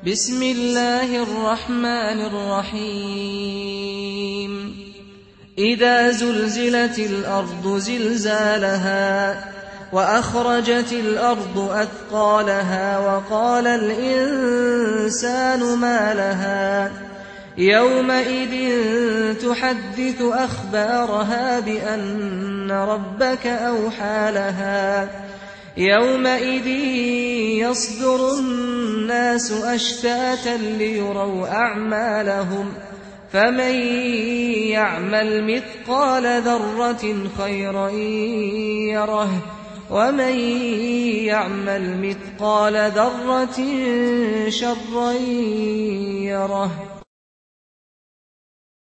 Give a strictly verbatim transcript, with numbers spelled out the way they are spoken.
بسم الله الرحمن الرحيم إذا زلزلت الأرض زلزالها وأخرجت الأرض أثقالها وقال الإنسان ما لها يومئذ تحدث أخبارها بأن ربك أوحى لها يومئذ يصدر الناس أشتاتا ليروا أعمالهم فمن يعمل مثقال ذرة خيرا يره ومن يعمل مثقال ذرة شرا يره.